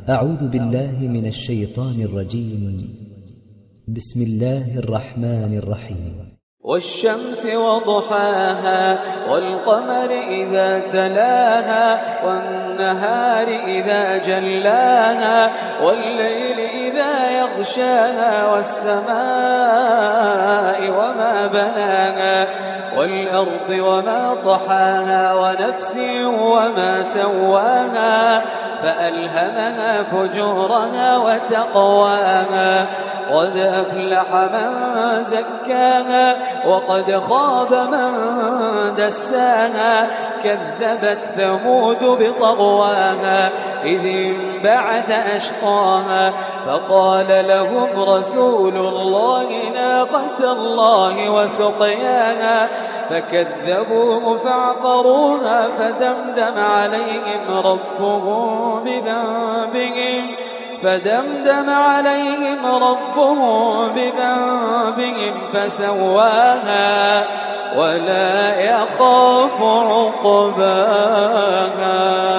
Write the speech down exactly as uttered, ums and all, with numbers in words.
أعوذ بالله من الشيطان الرجيم. بسم الله الرحمن الرحيم. والشمس وضحاها والقمر إذا تلاها والنهار إذا جلاها والليل إذا يغشاها والسماء وما بناها والأرض وما طحاها ونفس وما سواها فألهمها فجورها وتقواها قد أفلح من زكاها وقد خاب من دساها كذبت ثمود بطغواها إذ انبعث أشقاها فقال لهم رسول الله ناقة الله وسقياها فكذبوه فعقروها فدمدم عليهم ربهم بذنبهم فدمدم عليهم ربهم بذنبهم فسواها ولا يخاف عقباها.